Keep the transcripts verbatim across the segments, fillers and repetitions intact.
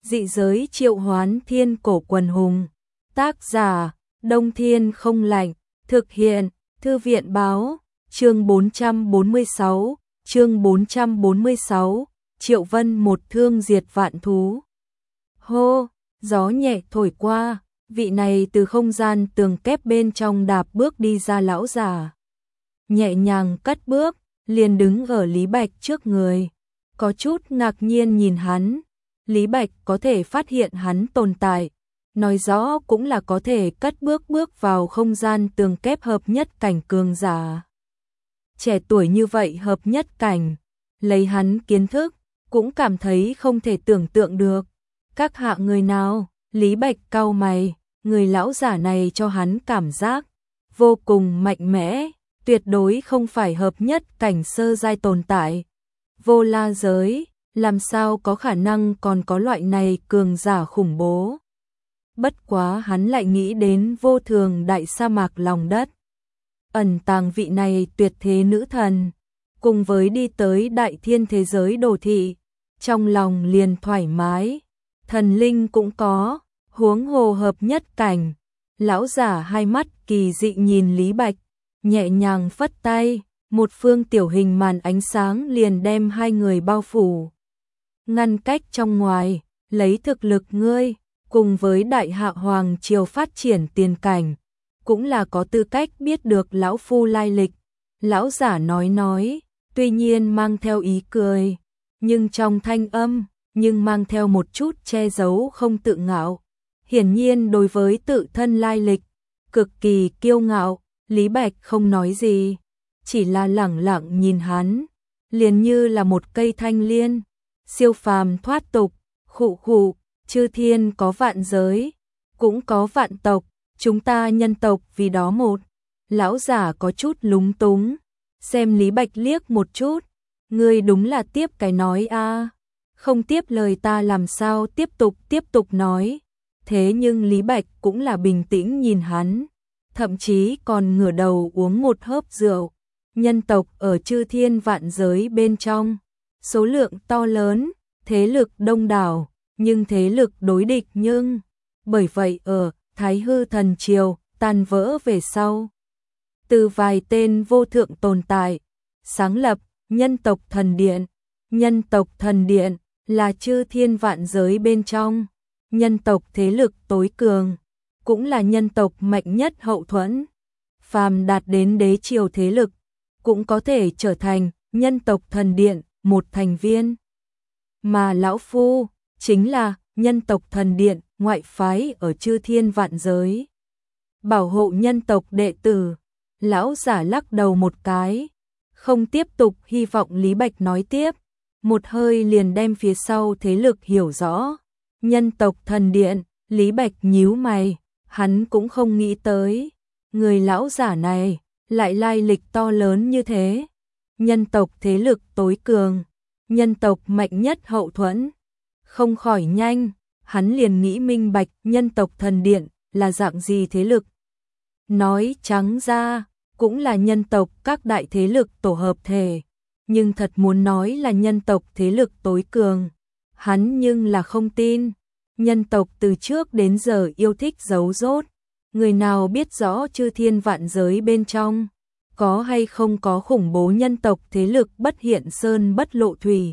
Dị giới triệu hoán thiên cổ quần hùng. Tác giả, Đông Thiên không lạnh. Thực hiện, Thư viện báo. Chương bốn trăm bốn mươi sáu, chương bốn trăm bốn mươi sáu, Triệu Vân một thương diệt vạn thú. Hô, gió nhẹ thổi qua, vị này từ không gian tường kép bên trong đạp bước đi ra lão già. Nhẹ nhàng cất bước, liền đứng ở Lý Bạch trước người. Có chút ngạc nhiên nhìn hắn. Lý Bạch có thể phát hiện hắn tồn tại, nói rõ cũng là có thể cất bước bước vào không gian tường kép hợp nhất cảnh cường giả. Trẻ tuổi như vậy hợp nhất cảnh, lấy hắn kiến thức, cũng cảm thấy không thể tưởng tượng được. Các hạ người nào? Lý Bạch cau mày, người lão giả này cho hắn cảm giác vô cùng mạnh mẽ, tuyệt đối không phải hợp nhất cảnh sơ giai tồn tại. Vô La giới, làm sao có khả năng còn có loại này cường giả khủng bố. Bất quá hắn lại nghĩ đến vô thường đại sa mạc lòng đất. Ẩn tàng vị này tuyệt thế nữ thần, cùng với đi tới đại thiên thế giới đồ thị, trong lòng liền thoải mái. Thần linh cũng có, huống hồ hợp nhất cảnh. Lão giả hai mắt kỳ dị nhìn Lý Bạch, nhẹ nhàng phất tay, một phương tiểu hình màn ánh sáng liền đem hai người bao phủ. Ngăn cách trong ngoài, lấy thực lực ngươi, cùng với đại hạ hoàng triều phát triển tiền cảnh, cũng là có tư cách biết được lão phu lai lịch. Lão giả nói nói, tuy nhiên mang theo ý cười, nhưng trong thanh âm, nhưng mang theo một chút che giấu không tự ngạo. Hiển nhiên đối với tự thân lai lịch, cực kỳ kiêu ngạo. Lý Bạch không nói gì, chỉ là lẳng lặng nhìn hắn, liền như là một cây thanh liên, siêu phàm thoát tục. Khụ khụ, chư thiên có vạn giới, cũng có vạn tộc, chúng ta nhân tộc vì đó một. Lão giả có chút lúng túng, xem Lý Bạch liếc một chút, ngươi đúng là tiếp cái nói a, không tiếp lời ta làm sao tiếp tục tiếp tục nói. Thế nhưng Lý Bạch cũng là bình tĩnh nhìn hắn, thậm chí còn ngửa đầu uống một hớp rượu. Nhân tộc ở chư thiên vạn giới bên trong, số lượng to lớn, thế lực đông đảo, nhưng thế lực đối địch nhưng, bởi vậy ở Thái Hư Thần Triều tan vỡ về sau, từ vài tên vô thượng tồn tại, sáng lập Nhân tộc Thần Điện. Nhân tộc Thần Điện là chư thiên vạn giới bên trong, nhân tộc thế lực tối cường, cũng là nhân tộc mạnh nhất hậu thuẫn. Phàm đạt đến đế triều thế lực, cũng có thể trở thành Nhân tộc Thần Điện một thành viên. Mà lão phu chính là Nhân tộc Thần Điện ngoại phái ở chư thiên vạn giới, bảo hộ nhân tộc đệ tử. Lão giả lắc đầu một cái, không tiếp tục hy vọng Lý Bạch nói tiếp, một hơi liền đem phía sau thế lực hiểu rõ. Nhân tộc Thần Điện, Lý Bạch nhíu mày, hắn cũng không nghĩ tới, người lão giả này lại lai lịch to lớn như thế. Nhân tộc thế lực tối cường, nhân tộc mạnh nhất hậu thuẫn. Không khỏi nhanh, hắn liền nghĩ minh bạch Nhân tộc Thần Điện là dạng gì thế lực. Nói trắng ra, cũng là nhân tộc các đại thế lực tổ hợp thể, nhưng thật muốn nói là nhân tộc thế lực tối cường, hắn nhưng là không tin. Nhân tộc từ trước đến giờ yêu thích giấu giốt, người nào biết rõ chư thiên vạn giới bên trong, có hay không có khủng bố nhân tộc thế lực bất hiện sơn bất lộ thủy.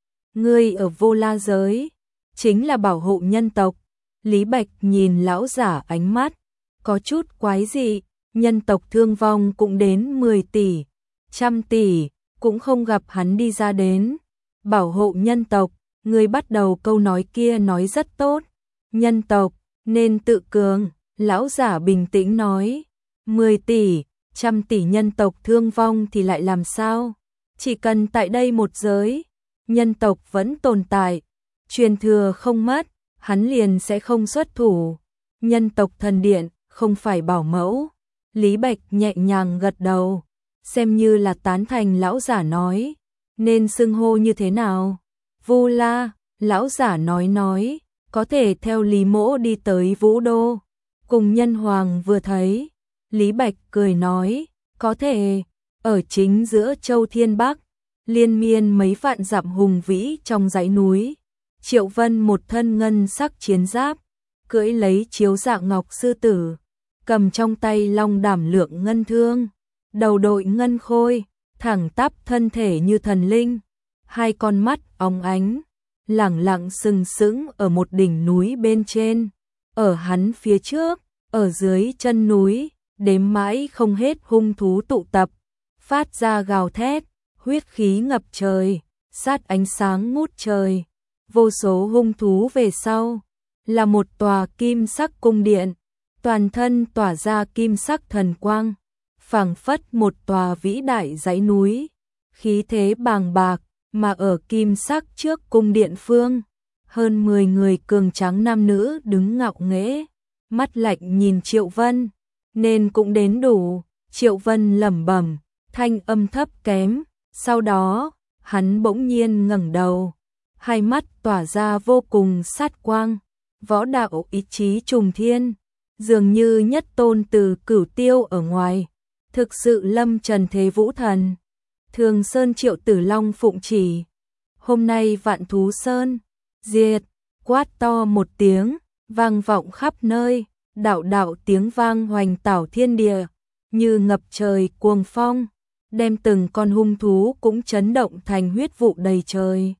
Ngươi ở Vô La giới, chính là bảo hộ nhân tộc. Lý Bạch nhìn lão giả ánh mắt, có chút quái dị. Nhân tộc thương vong cũng đến mười tỷ, trăm tỷ, cũng không gặp hắn đi ra đến. Bảo hộ nhân tộc, ngươi bắt đầu câu nói kia nói rất tốt. Nhân tộc, nên tự cường. Lão giả bình tĩnh nói, mười tỷ, trăm tỷ nhân tộc thương vong thì lại làm sao? Chỉ cần tại đây một giới, nhân tộc vẫn tồn tại, truyền thừa không mất, hắn liền sẽ không xuất thủ. Nhân tộc Thần Điện không phải bảo mẫu. Lý Bạch nhẹ nhàng gật đầu, xem như là tán thành lão giả nói, nên xưng hô như thế nào? Vu La. Lão giả nói nói, có thể theo Lý Mỗ đi tới Vũ Đô, cùng nhân hoàng vừa thấy. Lý Bạch cười nói, có thể, ở chính giữa châu Thiên Bắc, liên miên mấy vạn dặm hùng vĩ trong dãy núi, Triệu Vân một thân ngân sắc chiến giáp, cưỡi lấy chiếu dạng ngọc sư tử, cầm trong tay long đảm lượng ngân thương, đầu đội ngân khôi, thẳng tắp thân thể như thần linh, hai con mắt óng ánh, lẳng lặng sừng sững ở một đỉnh núi bên trên, ở hắn phía trước, ở dưới chân núi, đếm mãi không hết hung thú tụ tập, phát ra gào thét, huyết khí ngập trời, sát ánh sáng ngút trời, vô số hung thú về sau, là một tòa kim sắc cung điện, toàn thân tỏa ra kim sắc thần quang, phảng phất một tòa vĩ đại dãy núi, khí thế bàng bạc, mà ở kim sắc trước cung điện phương, hơn mười người cường tráng nam nữ đứng ngạo nghễ, mắt lạnh nhìn Triệu Vân, nên cũng đến đủ. Triệu Vân lẩm bẩm, thanh âm thấp kém, sau đó, hắn bỗng nhiên ngẩng đầu, hai mắt tỏa ra vô cùng sát quang, võ đạo ý chí trùng thiên, dường như nhất tôn từ cửu tiêu ở ngoài, thực sự lâm trần thế vũ thần. Thường Sơn Triệu Tử Long phụng chỉ, hôm nay Vạn Thú Sơn diệt, quát to một tiếng, vang vọng khắp nơi, đạo đạo tiếng vang hoành tảo thiên địa, như ngập trời cuồng phong, đem từng con hung thú cũng chấn động thành huyết vụ đầy trời.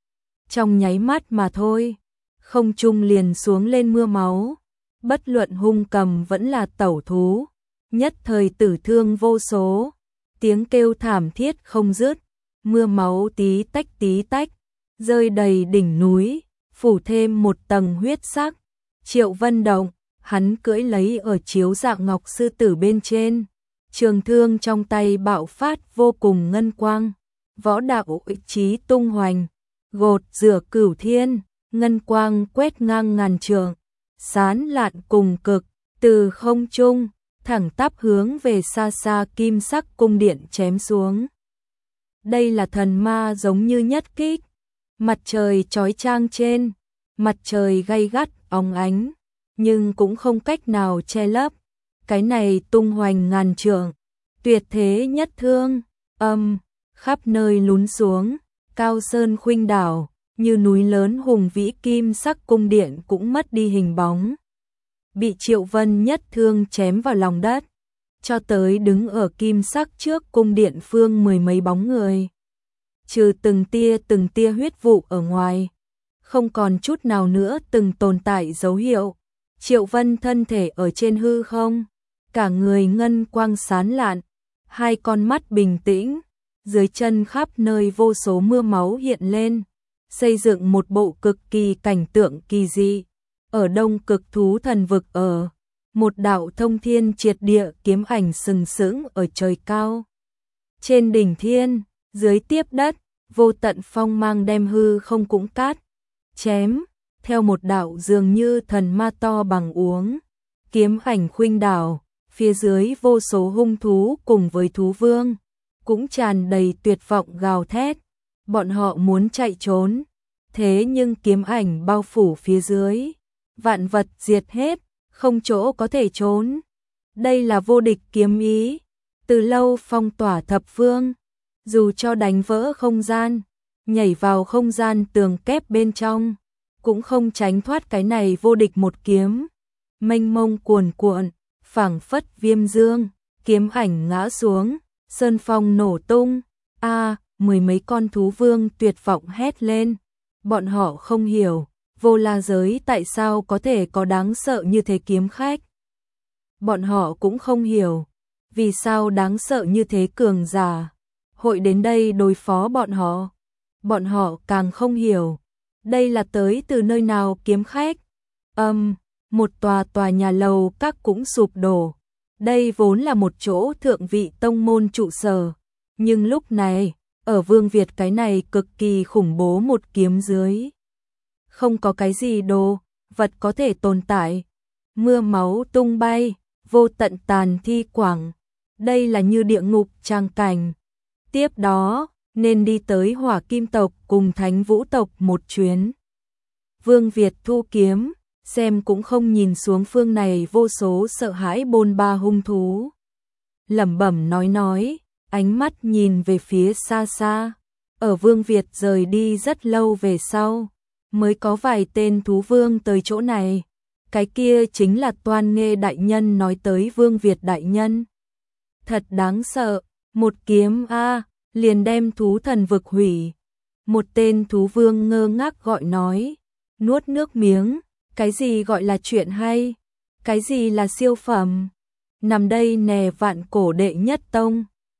Trong nháy mắt mà thôi, không trung liền xuống lên mưa máu, bất luận hung cầm vẫn là tẩu thú, nhất thời tử thương vô số, tiếng kêu thảm thiết không dứt, mưa máu tí tách tí tách, rơi đầy đỉnh núi, phủ thêm một tầng huyết sắc. Triệu Vân động, hắn cưỡi lấy ở chiếu dạng ngọc sư tử bên trên, trường thương trong tay bạo phát vô cùng ngân quang, võ đạo ý chí tung hoành, gột rửa cửu thiên, ngân quang quét ngang ngàn trường, sán lạn cùng cực, từ không trung, thẳng tắp hướng về xa xa kim sắc cung điện chém xuống. Đây là thần ma giống như nhất kích, mặt trời chói chang trên, mặt trời gay gắt, óng ánh, nhưng cũng không cách nào che lấp, cái này tung hoành ngàn trượng, tuyệt thế nhất thương, âm, khắp nơi lún xuống, cao sơn khuynh đảo, như núi lớn hùng vĩ kim sắc cung điện cũng mất đi hình bóng. Bị Triệu Vân nhất thương chém vào lòng đất, cho tới đứng ở kim sắc trước cung điện phương mười mấy bóng người. Trừ từng tia từng tia huyết vụ ở ngoài, không còn chút nào nữa từng tồn tại dấu hiệu. Triệu Vân thân thể ở trên hư không, cả người ngân quang sán lạn, hai con mắt bình tĩnh, dưới chân khắp nơi vô số mưa máu hiện lên, xây dựng một bộ cực kỳ cảnh tượng kỳ dị. Ở đông cực thú thần vực ở, một đạo thông thiên triệt địa kiếm ảnh sừng sững ở trời cao. Trên đỉnh thiên, dưới tiếp đất, vô tận phong mang đem hư không cũng cát, chém, theo một đạo dường như thần ma to bằng uống. Kiếm ảnh khuynh đảo, phía dưới vô số hung thú cùng với thú vương, cũng tràn đầy tuyệt vọng gào thét. Bọn họ muốn chạy trốn, thế nhưng kiếm ảnh bao phủ phía dưới. Vạn vật diệt hết, không chỗ có thể trốn. Đây là vô địch kiếm ý, từ lâu phong tỏa thập phương, dù cho đánh vỡ không gian, nhảy vào không gian tường kép bên trong, cũng không tránh thoát cái này vô địch một kiếm. Mênh mông cuồn cuộn, phảng phất viêm dương, kiếm ảnh ngã xuống, sơn phong nổ tung. A, mười mấy con thú vương tuyệt vọng hét lên. Bọn họ không hiểu, Vô La giới tại sao có thể có đáng sợ như thế kiếm khách. Bọn họ cũng không hiểu, vì sao đáng sợ như thế cường giả hội đến đây đối phó bọn họ. Bọn họ càng không hiểu, đây là tới từ nơi nào kiếm khách. Âm, um, một tòa tòa nhà lầu các cũng sụp đổ. Đây vốn là một chỗ thượng vị tông môn trụ sở, nhưng lúc này, ở Vương Việt cái này cực kỳ khủng bố một kiếm dưới, không có cái gì đồ vật có thể tồn tại. Mưa máu tung bay, vô tận tàn thi quảng. Đây là như địa ngục tràng cảnh. Tiếp đó, nên đi tới Hỏa Kim tộc cùng Thánh Vũ tộc một chuyến. Vương Việt thu kiếm, xem cũng không nhìn xuống phương này vô số sợ hãi bôn ba hung thú. Lẩm bẩm nói nói, ánh mắt nhìn về phía xa xa. Ở Vương Việt rời đi rất lâu về sau, mới có vài tên thú vương tới chỗ này. Cái kia chính là Toan Nghê đại nhân nói tới Vương Việt đại nhân. Thật đáng sợ, một kiếm a, liền đem thú thần vực hủy. Một tên thú vương ngơ ngác gọi nói, nuốt nước miếng, cái gì gọi là chuyện hay, cái gì là siêu phẩm. Nằm đây nè vạn cổ đệ nhất tông.